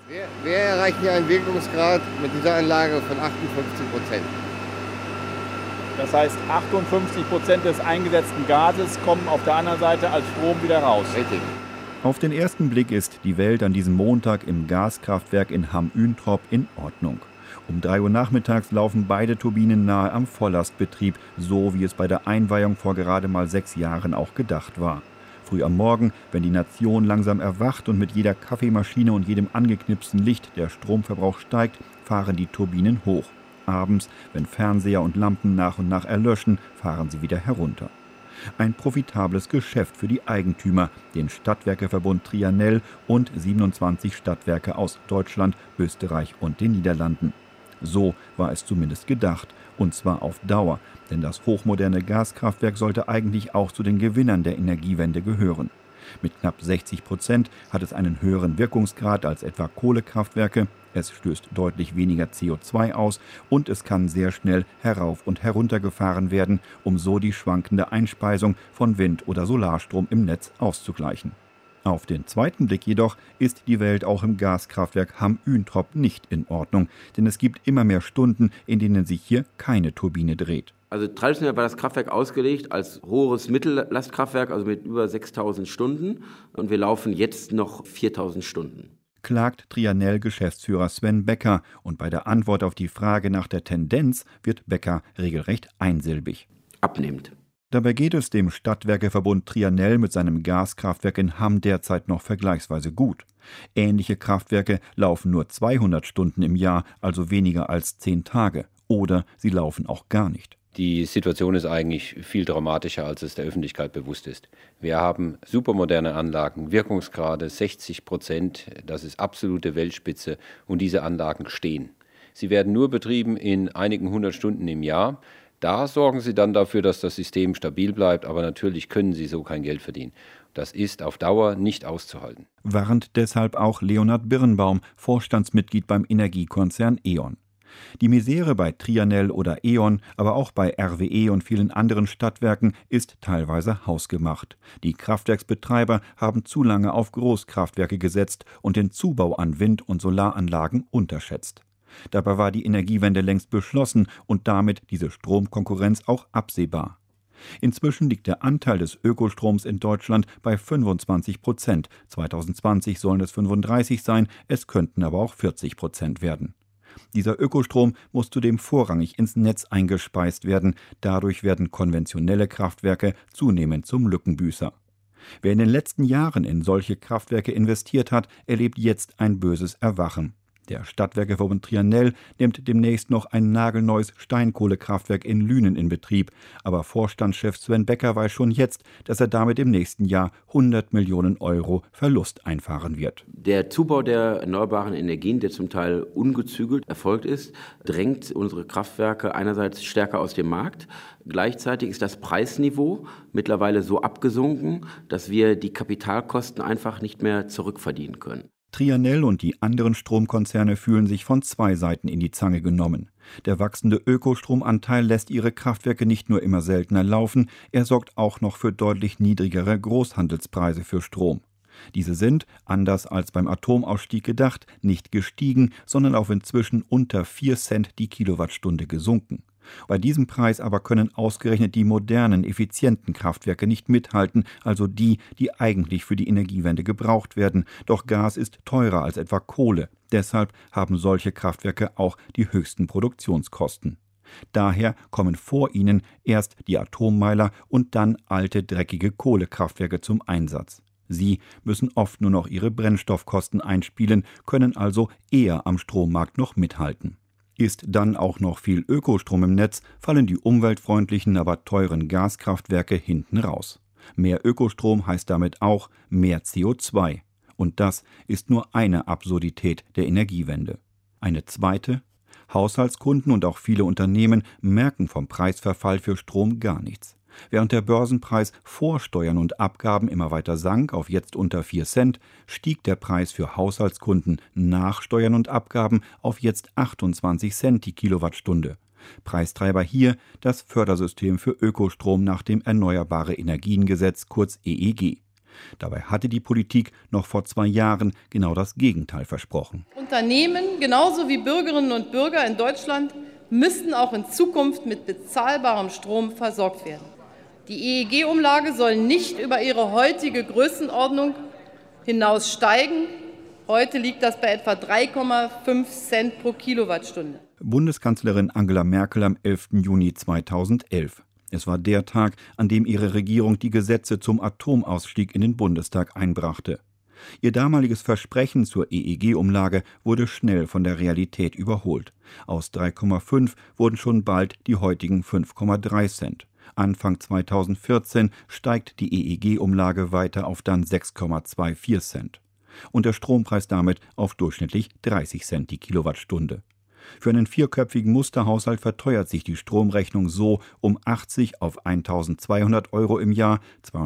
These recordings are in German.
Wir erreichen hier einen Wirkungsgrad mit dieser Anlage von 58%. Das heißt, 58% des eingesetzten Gases kommen auf der anderen Seite als Strom wieder raus. Richtig. Auf den ersten Blick ist die Welt an diesem Montag im Gaskraftwerk in Hamm-Üntrop in Ordnung. Um 3 Uhr nachmittags laufen beide Turbinen nahe am Volllastbetrieb, so wie es bei der Einweihung vor gerade mal 6 Jahren auch gedacht war. Früh am Morgen, wenn die Nation langsam erwacht und mit jeder Kaffeemaschine und jedem angeknipsten Licht der Stromverbrauch steigt, fahren die Turbinen hoch. Abends, wenn Fernseher und Lampen nach und nach erlöschen, fahren sie wieder herunter. Ein profitables Geschäft für die Eigentümer, den Stadtwerkeverbund Trianel und 27 Stadtwerke aus Deutschland, Österreich und den Niederlanden. So war es zumindest gedacht, und zwar auf Dauer, denn das hochmoderne Gaskraftwerk sollte eigentlich auch zu den Gewinnern der Energiewende gehören. Mit knapp 60% hat es einen höheren Wirkungsgrad als etwa Kohlekraftwerke, es stößt deutlich weniger CO2 aus und es kann sehr schnell herauf und herunter gefahren werden, um so die schwankende Einspeisung von Wind- oder Solarstrom im Netz auszugleichen. Auf den zweiten Blick jedoch ist die Welt auch im Gaskraftwerk Hamm-Üntrop nicht in Ordnung, denn es gibt immer mehr Stunden, in denen sich hier keine Turbine dreht. Also traditionell war das Kraftwerk ausgelegt als hohes Mittellastkraftwerk, also mit über 6.000 Stunden. Und wir laufen jetzt noch 4.000 Stunden. Klagt Trianel-Geschäftsführer Sven Becker. Und bei der Antwort auf die Frage nach der Tendenz wird Becker regelrecht einsilbig. Abnimmt. Dabei geht es dem Stadtwerkeverbund Trianel mit seinem Gaskraftwerk in Hamm derzeit noch vergleichsweise gut. Ähnliche Kraftwerke laufen nur 200 Stunden im Jahr, also weniger als 10 Tage. Oder sie laufen auch gar nicht. Die Situation ist eigentlich viel dramatischer, als es der Öffentlichkeit bewusst ist. Wir haben supermoderne Anlagen, Wirkungsgrade 60%, das ist absolute Weltspitze und diese Anlagen stehen. Sie werden nur betrieben in einigen 100 Stunden im Jahr. Da sorgen sie dann dafür, dass das System stabil bleibt, aber natürlich können sie so kein Geld verdienen. Das ist auf Dauer nicht auszuhalten. Warnt deshalb auch Leonhard Birnbaum, Vorstandsmitglied beim Energiekonzern E.ON. Die Misere bei Trianel oder E.ON, aber auch bei RWE und vielen anderen Stadtwerken ist teilweise hausgemacht. Die Kraftwerksbetreiber haben zu lange auf Großkraftwerke gesetzt und den Zubau an Wind- und Solaranlagen unterschätzt. Dabei war die Energiewende längst beschlossen und damit diese Stromkonkurrenz auch absehbar. Inzwischen liegt der Anteil des Ökostroms in Deutschland bei 25%. 2020 sollen es 35 sein, es könnten aber auch 40% werden. Dieser Ökostrom muss zudem vorrangig ins Netz eingespeist werden. Dadurch werden konventionelle Kraftwerke zunehmend zum Lückenbüßer. Wer in den letzten Jahren in solche Kraftwerke investiert hat, erlebt jetzt ein böses Erwachen. Der Stadtwerkeverbund Trianel nimmt demnächst noch ein nagelneues Steinkohlekraftwerk in Lünen in Betrieb. Aber Vorstandschef Sven Becker weiß schon jetzt, dass er damit im nächsten Jahr 100 Millionen Euro Verlust einfahren wird. Der Zubau der erneuerbaren Energien, der zum Teil ungezügelt erfolgt ist, drängt unsere Kraftwerke einerseits stärker aus dem Markt. Gleichzeitig ist das Preisniveau mittlerweile so abgesunken, dass wir die Kapitalkosten einfach nicht mehr zurückverdienen können. Trianel und die anderen Stromkonzerne fühlen sich von 2 Seiten in die Zange genommen. Der wachsende Ökostromanteil lässt ihre Kraftwerke nicht nur immer seltener laufen, er sorgt auch noch für deutlich niedrigere Großhandelspreise für Strom. Diese sind, anders als beim Atomausstieg gedacht, nicht gestiegen, sondern auf inzwischen unter 4 Cent die Kilowattstunde gesunken. Bei diesem Preis aber können ausgerechnet die modernen, effizienten Kraftwerke nicht mithalten, also die, die eigentlich für die Energiewende gebraucht werden. Doch Gas ist teurer als etwa Kohle. Deshalb haben solche Kraftwerke auch die höchsten Produktionskosten. Daher kommen vor ihnen erst die Atommeiler und dann alte, dreckige Kohlekraftwerke zum Einsatz. Sie müssen oft nur noch ihre Brennstoffkosten einspielen, können also eher am Strommarkt noch mithalten. Ist dann auch noch viel Ökostrom im Netz, fallen die umweltfreundlichen, aber teuren Gaskraftwerke hinten raus. Mehr Ökostrom heißt damit auch mehr CO2. Und das ist nur eine Absurdität der Energiewende. Eine zweite: Haushaltskunden und auch viele Unternehmen merken vom Preisverfall für Strom gar nichts. Während der Börsenpreis vor Steuern und Abgaben immer weiter sank auf jetzt unter 4 Cent, stieg der Preis für Haushaltskunden nach Steuern und Abgaben auf jetzt 28 Cent die Kilowattstunde. Preistreiber hier das Fördersystem für Ökostrom nach dem Erneuerbare Energiengesetz, kurz EEG. Dabei hatte die Politik noch vor 2 Jahren genau das Gegenteil versprochen. Unternehmen, genauso wie Bürgerinnen und Bürger in Deutschland, müssten auch in Zukunft mit bezahlbarem Strom versorgt werden. Die EEG-Umlage soll nicht über ihre heutige Größenordnung hinaus steigen. Heute liegt das bei etwa 3,5 Cent pro Kilowattstunde. Bundeskanzlerin Angela Merkel am 11. Juni 2011. Es war der Tag, an dem ihre Regierung die Gesetze zum Atomausstieg in den Bundestag einbrachte. Ihr damaliges Versprechen zur EEG-Umlage wurde schnell von der Realität überholt. Aus 3,5 wurden schon bald die heutigen 5,3 Cent. Anfang 2014 steigt die EEG-Umlage weiter auf dann 6,24 Cent. Und der Strompreis damit auf durchschnittlich 30 Cent die Kilowattstunde. Für einen 4-köpfigen Musterhaushalt verteuert sich die Stromrechnung so um 80 auf 1.200 € im Jahr,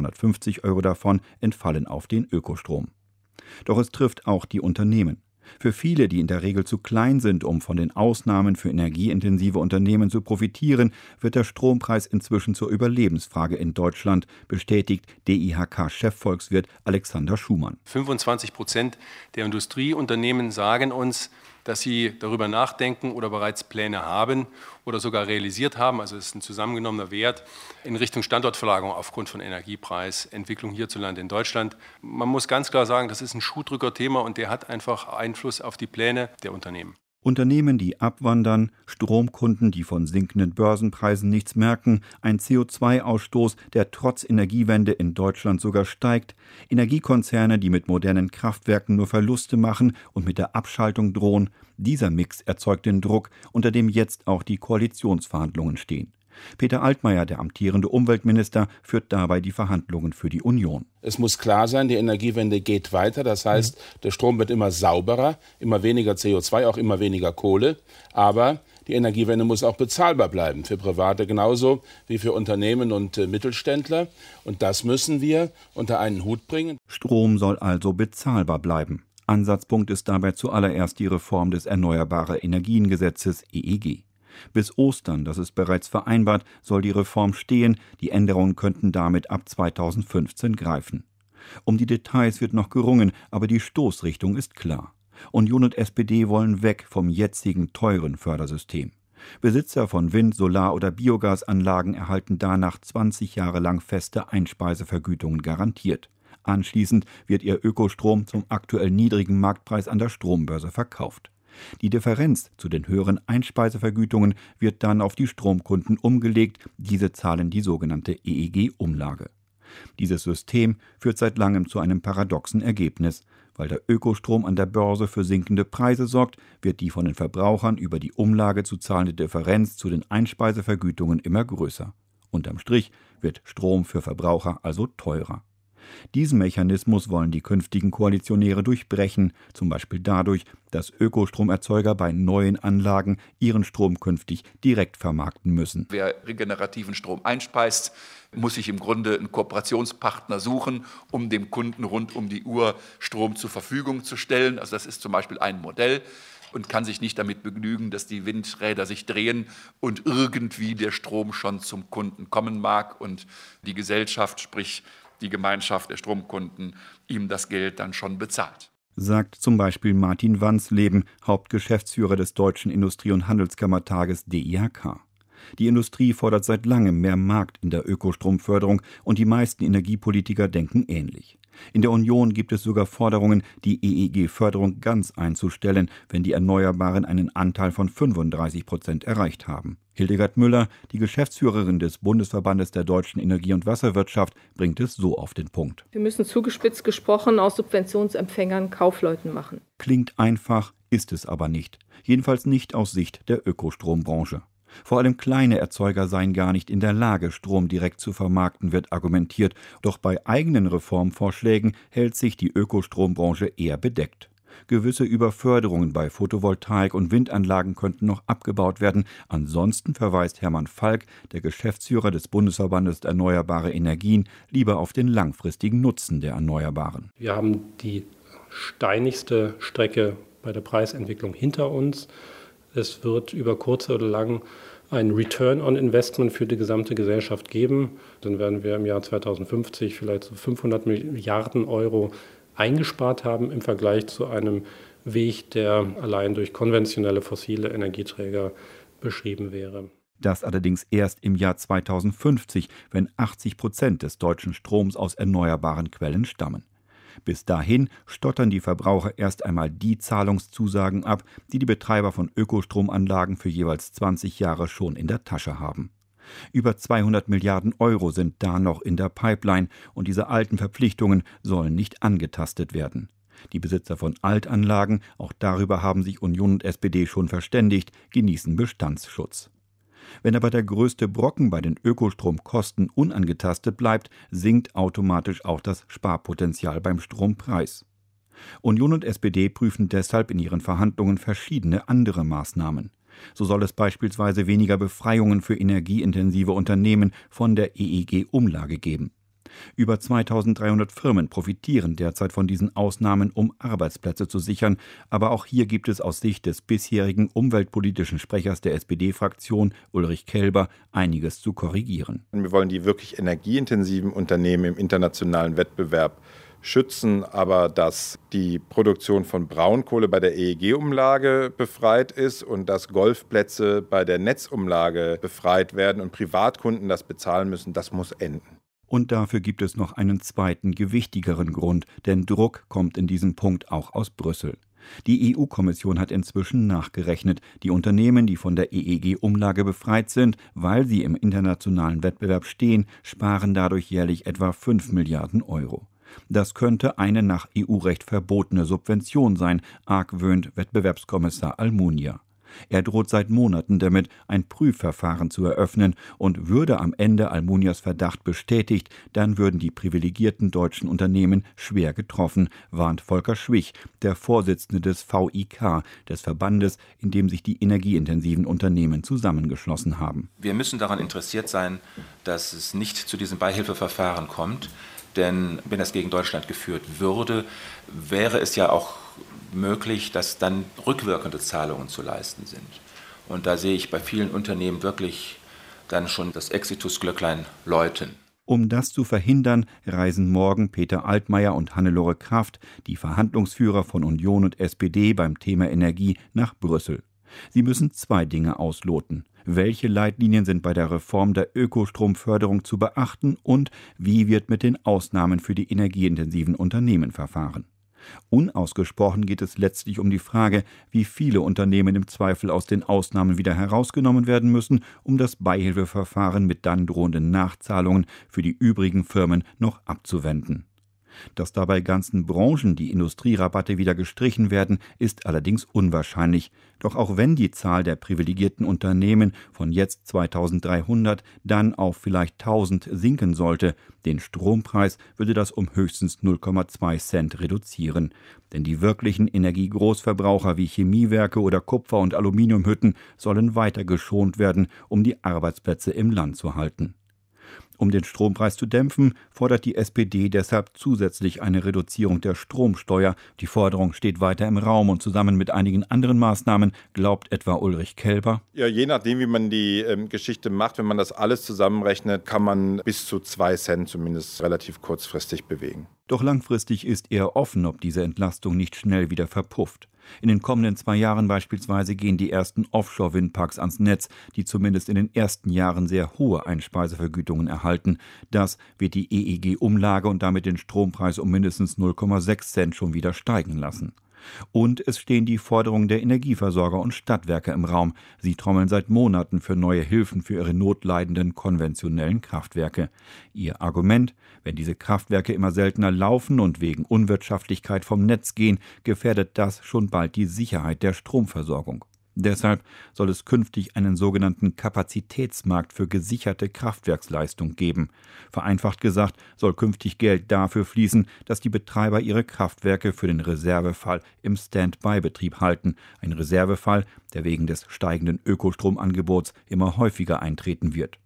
250 € davon entfallen auf den Ökostrom. Doch es trifft auch die Unternehmen. Für viele, die in der Regel zu klein sind, um von den Ausnahmen für energieintensive Unternehmen zu profitieren, wird der Strompreis inzwischen zur Überlebensfrage in Deutschland, bestätigt DIHK-Chefvolkswirt Alexander Schumann. 25% der Industrieunternehmen sagen uns, dass sie darüber nachdenken oder bereits Pläne haben oder sogar realisiert haben, also es ist ein zusammengenommener Wert, in Richtung Standortverlagerung aufgrund von Energiepreisentwicklung hierzulande in Deutschland. Man muss ganz klar sagen, das ist ein Schuhdrückerthema und der hat einfach Einfluss auf die Pläne der Unternehmen. Unternehmen, die abwandern, Stromkunden, die von sinkenden Börsenpreisen nichts merken, ein CO2-Ausstoß, der trotz Energiewende in Deutschland sogar steigt, Energiekonzerne, die mit modernen Kraftwerken nur Verluste machen und mit der Abschaltung drohen, dieser Mix erzeugt den Druck, unter dem jetzt auch die Koalitionsverhandlungen stehen. Peter Altmaier, der amtierende Umweltminister, führt dabei die Verhandlungen für die Union. Es muss klar sein, die Energiewende geht weiter. Das heißt, der Strom wird immer sauberer, immer weniger CO2, auch immer weniger Kohle. Aber die Energiewende muss auch bezahlbar bleiben, für Private genauso wie für Unternehmen und Mittelständler. Und das müssen wir unter einen Hut bringen. Strom soll also bezahlbar bleiben. Ansatzpunkt ist dabei zuallererst die Reform des Erneuerbare Energien-Gesetzes EEG. Bis Ostern, das ist bereits vereinbart, soll die Reform stehen. Die Änderungen könnten damit ab 2015 greifen. Um die Details wird noch gerungen, aber die Stoßrichtung ist klar. Union und SPD wollen weg vom jetzigen teuren Fördersystem. Besitzer von Wind-, Solar- oder Biogasanlagen erhalten danach 20 Jahre lang feste Einspeisevergütungen garantiert. Anschließend wird ihr Ökostrom zum aktuell niedrigen Marktpreis an der Strombörse verkauft. Die Differenz zu den höheren Einspeisevergütungen wird dann auf die Stromkunden umgelegt. Diese zahlen die sogenannte EEG-Umlage. Dieses System führt seit langem zu einem paradoxen Ergebnis. Weil der Ökostrom an der Börse für sinkende Preise sorgt, wird die von den Verbrauchern über die Umlage zu zahlende Differenz zu den Einspeisevergütungen immer größer. Unterm Strich wird Strom für Verbraucher also teurer. Diesen Mechanismus wollen die künftigen Koalitionäre durchbrechen, zum Beispiel dadurch, dass Ökostromerzeuger bei neuen Anlagen ihren Strom künftig direkt vermarkten müssen. Wer regenerativen Strom einspeist, muss sich im Grunde einen Kooperationspartner suchen, um dem Kunden rund um die Uhr Strom zur Verfügung zu stellen. Also das ist zum Beispiel ein Modell. Und kann sich nicht damit begnügen, dass die Windräder sich drehen und irgendwie der Strom schon zum Kunden kommen mag und die Gesellschaft, sprich die Gemeinschaft der Stromkunden, ihm das Geld dann schon bezahlt. Sagt zum Beispiel Martin Wansleben, Hauptgeschäftsführer des Deutschen Industrie- und Handelskammertages DIHK. Die Industrie fordert seit langem mehr Markt in der Ökostromförderung und die meisten Energiepolitiker denken ähnlich. In der Union gibt es sogar Forderungen, die EEG-Förderung ganz einzustellen, wenn die Erneuerbaren einen Anteil von 35% erreicht haben. Hildegard Müller, die Geschäftsführerin des Bundesverbandes der deutschen Energie- und Wasserwirtschaft, bringt es so auf den Punkt. Wir müssen zugespitzt gesprochen aus Subventionsempfängern Kaufleuten machen. Klingt einfach, ist es aber nicht. Jedenfalls nicht aus Sicht der Ökostrombranche. Vor allem kleine Erzeuger seien gar nicht in der Lage, Strom direkt zu vermarkten, wird argumentiert. Doch bei eigenen Reformvorschlägen hält sich die Ökostrombranche eher bedeckt. Gewisse Überförderungen bei Photovoltaik- und Windanlagen könnten noch abgebaut werden. Ansonsten verweist Hermann Falk, der Geschäftsführer des Bundesverbandes Erneuerbare Energien, lieber auf den langfristigen Nutzen der Erneuerbaren. Wir haben die steinigste Strecke bei der Preisentwicklung hinter uns. Es wird über kurz oder lang ein Return on Investment für die gesamte Gesellschaft geben. Dann werden wir im Jahr 2050 vielleicht so 500 Milliarden Euro eingespart haben im Vergleich zu einem Weg, der allein durch konventionelle fossile Energieträger beschrieben wäre. Das allerdings erst im Jahr 2050, wenn 80% des deutschen Stroms aus erneuerbaren Quellen stammen. Bis dahin stottern die Verbraucher erst einmal die Zahlungszusagen ab, die die Betreiber von Ökostromanlagen für jeweils 20 Jahre schon in der Tasche haben. Über 200 Milliarden Euro sind da noch in der Pipeline und diese alten Verpflichtungen sollen nicht angetastet werden. Die Besitzer von Altanlagen, auch darüber haben sich Union und SPD schon verständigt, genießen Bestandsschutz. Wenn aber der größte Brocken bei den Ökostromkosten unangetastet bleibt, sinkt automatisch auch das Sparpotenzial beim Strompreis. Union und SPD prüfen deshalb in ihren Verhandlungen verschiedene andere Maßnahmen. So soll es beispielsweise weniger Befreiungen für energieintensive Unternehmen von der EEG-Umlage geben. Über 2.300 Firmen profitieren derzeit von diesen Ausnahmen, um Arbeitsplätze zu sichern. Aber auch hier gibt es aus Sicht des bisherigen umweltpolitischen Sprechers der SPD-Fraktion, Ulrich Kelber, einiges zu korrigieren. Wir wollen die wirklich energieintensiven Unternehmen im internationalen Wettbewerb schützen, aber dass die Produktion von Braunkohle bei der EEG-Umlage befreit ist und dass Golfplätze bei der Netzumlage befreit werden und Privatkunden das bezahlen müssen, das muss enden. Und dafür gibt es noch einen zweiten, gewichtigeren Grund, denn Druck kommt in diesem Punkt auch aus Brüssel. Die EU-Kommission hat inzwischen nachgerechnet, die Unternehmen, die von der EEG-Umlage befreit sind, weil sie im internationalen Wettbewerb stehen, sparen dadurch jährlich etwa 5 Milliarden Euro. Das könnte eine nach EU-Recht verbotene Subvention sein, argwöhnt Wettbewerbskommissar Almunia. Er droht seit Monaten damit, ein Prüfverfahren zu eröffnen, und würde am Ende Almunias Verdacht bestätigt, dann würden die privilegierten deutschen Unternehmen schwer getroffen, warnt Volker Schwich, der Vorsitzende des VIK, des Verbandes, in dem sich die energieintensiven Unternehmen zusammengeschlossen haben. Wir müssen daran interessiert sein, dass es nicht zu diesem Beihilfeverfahren kommt, denn wenn das gegen Deutschland geführt würde, wäre es ja auch möglich, dass dann rückwirkende Zahlungen zu leisten sind. Und da sehe ich bei vielen Unternehmen wirklich dann schon das Exitus-Glöcklein läuten. Um das zu verhindern, reisen morgen Peter Altmaier und Hannelore Kraft, die Verhandlungsführer von Union und SPD beim Thema Energie, nach Brüssel. Sie müssen zwei Dinge ausloten. Welche Leitlinien sind bei der Reform der Ökostromförderung zu beachten und wie wird mit den Ausnahmen für die energieintensiven Unternehmen verfahren? Unausgesprochen geht es letztlich um die Frage, wie viele Unternehmen im Zweifel aus den Ausnahmen wieder herausgenommen werden müssen, um das Beihilfeverfahren mit dann drohenden Nachzahlungen für die übrigen Firmen noch abzuwenden. Dass dabei ganzen Branchen die Industrierabatte wieder gestrichen werden, ist allerdings unwahrscheinlich. Doch auch wenn die Zahl der privilegierten Unternehmen von jetzt 2.300 dann auf vielleicht 1.000 sinken sollte, den Strompreis würde das um höchstens 0,2 Cent reduzieren. Denn die wirklichen Energiegroßverbraucher wie Chemiewerke oder Kupfer- und Aluminiumhütten sollen weiter geschont werden, um die Arbeitsplätze im Land zu halten. Um den Strompreis zu dämpfen, fordert die SPD deshalb zusätzlich eine Reduzierung der Stromsteuer. Die Forderung steht weiter im Raum und zusammen mit einigen anderen Maßnahmen glaubt etwa Ulrich Kelber. Ja, je nachdem, wie man die Geschichte macht, wenn man das alles zusammenrechnet, kann man bis zu 2 Cent zumindest relativ kurzfristig bewegen. Doch langfristig ist eher offen, ob diese Entlastung nicht schnell wieder verpufft. In den kommenden 2 Jahren beispielsweise gehen die ersten Offshore-Windparks ans Netz, die zumindest in den ersten Jahren sehr hohe Einspeisevergütungen erhalten. Das wird die EEG-Umlage und damit den Strompreis um mindestens 0,6 Cent schon wieder steigen lassen. Und es stehen die Forderungen der Energieversorger und Stadtwerke im Raum. Sie trommeln seit Monaten für neue Hilfen für ihre notleidenden konventionellen Kraftwerke. Ihr Argument: Wenn diese Kraftwerke immer seltener laufen und wegen Unwirtschaftlichkeit vom Netz gehen, gefährdet das schon bald die Sicherheit der Stromversorgung. Deshalb soll es künftig einen sogenannten Kapazitätsmarkt für gesicherte Kraftwerksleistung geben. Vereinfacht gesagt soll künftig Geld dafür fließen, dass die Betreiber ihre Kraftwerke für den Reservefall im Stand-by-Betrieb halten. Ein Reservefall, der wegen des steigenden Ökostromangebots immer häufiger eintreten wird.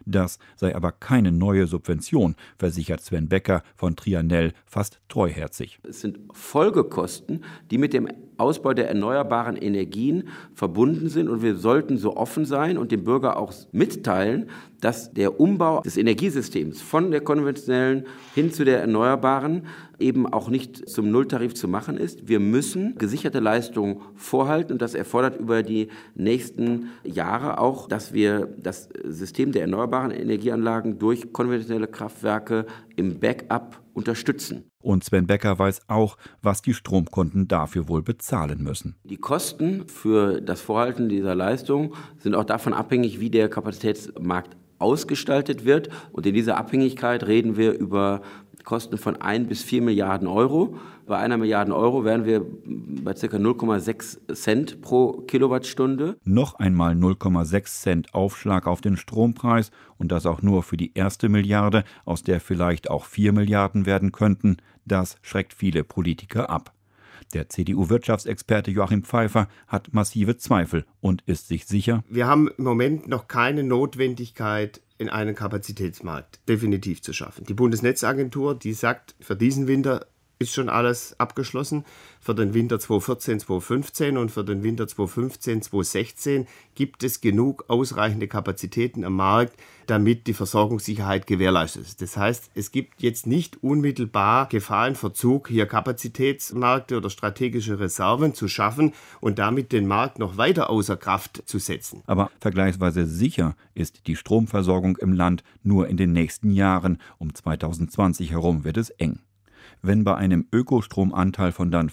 Das sei aber keine neue Subvention, versichert Sven Becker von Trianel fast treuherzig. Es sind Folgekosten, die mit dem Ausbau der erneuerbaren Energien verbunden sind. Und wir sollten so offen sein und dem Bürger auch mitteilen, dass der Umbau des Energiesystems von der konventionellen hin zu der erneuerbaren eben auch nicht zum Nulltarif zu machen ist. Wir müssen gesicherte Leistungen vorhalten und das erfordert über die nächsten Jahre auch, dass wir das System der erneuerbaren Energieanlagen durch konventionelle Kraftwerke im Backup unterstützen. Und Sven Becker weiß auch, was die Stromkunden dafür wohl bezahlen müssen. Die Kosten für das Vorhalten dieser Leistung sind auch davon abhängig, wie der Kapazitätsmarkt ausgestaltet wird. Und in dieser Abhängigkeit reden wir über Kosten von 1 bis 4 Milliarden Euro. Bei 1 Milliarde Euro wären wir bei ca. 0,6 Cent pro Kilowattstunde. Noch einmal 0,6 Cent Aufschlag auf den Strompreis und das auch nur für die erste Milliarde, aus der vielleicht auch 4 Milliarden werden könnten, das schreckt viele Politiker ab. Der CDU-Wirtschaftsexperte Joachim Pfeiffer hat massive Zweifel und ist sich sicher: Wir haben im Moment noch keine Notwendigkeit, in einen Kapazitätsmarkt definitiv zu schaffen. Die Bundesnetzagentur, die sagt, für diesen Winter ist schon alles abgeschlossen. Für den Winter 2014, 2015 und für den Winter 2015, 2016 gibt es genug ausreichende Kapazitäten am Markt, damit die Versorgungssicherheit gewährleistet ist. Das heißt, es gibt jetzt nicht unmittelbar Gefahrenverzug, hier Kapazitätsmärkte oder strategische Reserven zu schaffen und damit den Markt noch weiter außer Kraft zu setzen. Aber vergleichsweise sicher ist die Stromversorgung im Land nur in den nächsten Jahren. Um 2020 herum wird es eng. Wenn bei einem Ökostromanteil von dann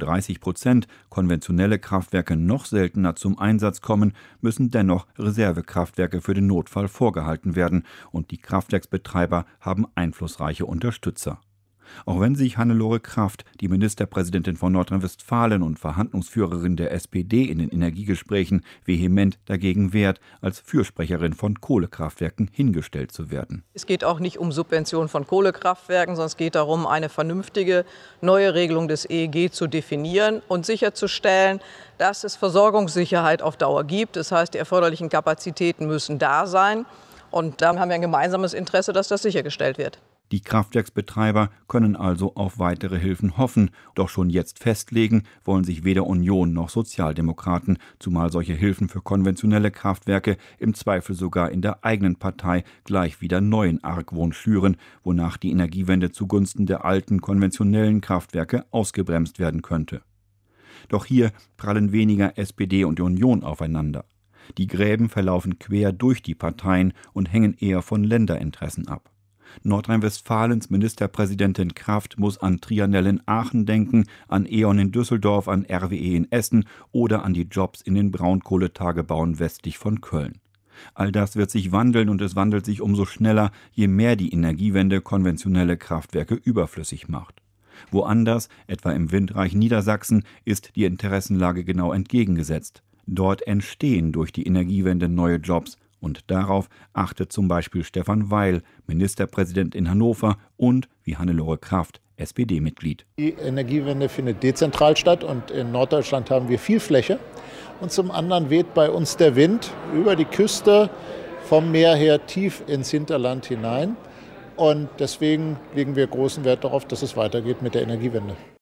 35% konventionelle Kraftwerke noch seltener zum Einsatz kommen, müssen dennoch Reservekraftwerke für den Notfall vorgehalten werden und die Kraftwerksbetreiber haben einflussreiche Unterstützer. Auch wenn sich Hannelore Kraft, die Ministerpräsidentin von Nordrhein-Westfalen und Verhandlungsführerin der SPD in den Energiegesprächen, vehement dagegen wehrt, als Fürsprecherin von Kohlekraftwerken hingestellt zu werden. Es geht auch nicht um Subventionen von Kohlekraftwerken, sondern es geht darum, eine vernünftige neue Regelung des EEG zu definieren und sicherzustellen, dass es Versorgungssicherheit auf Dauer gibt. Das heißt, die erforderlichen Kapazitäten müssen da sein. Und da haben wir ein gemeinsames Interesse, dass das sichergestellt wird. Die Kraftwerksbetreiber können also auf weitere Hilfen hoffen, doch schon jetzt festlegen wollen sich weder Union noch Sozialdemokraten, zumal solche Hilfen für konventionelle Kraftwerke im Zweifel sogar in der eigenen Partei gleich wieder neuen Argwohn schüren, wonach die Energiewende zugunsten der alten konventionellen Kraftwerke ausgebremst werden könnte. Doch hier prallen weniger SPD und Union aufeinander. Die Gräben verlaufen quer durch die Parteien und hängen eher von Länderinteressen ab. Nordrhein-Westfalens Ministerpräsidentin Kraft muss an Trianel in Aachen denken, an E.ON in Düsseldorf, an RWE in Essen oder an die Jobs in den Braunkohletagebauen westlich von Köln. All das wird sich wandeln und es wandelt sich umso schneller, je mehr die Energiewende konventionelle Kraftwerke überflüssig macht. Woanders, etwa im windreichen Niedersachsen, ist die Interessenlage genau entgegengesetzt. Dort entstehen durch die Energiewende neue Jobs. Und darauf achtet zum Beispiel Stefan Weil, Ministerpräsident in Hannover und, wie Hannelore Kraft, SPD-Mitglied. Die Energiewende findet dezentral statt und in Norddeutschland haben wir viel Fläche. Und zum anderen weht bei uns der Wind über die Küste vom Meer her tief ins Hinterland hinein. Und deswegen legen wir großen Wert darauf, dass es weitergeht mit der Energiewende.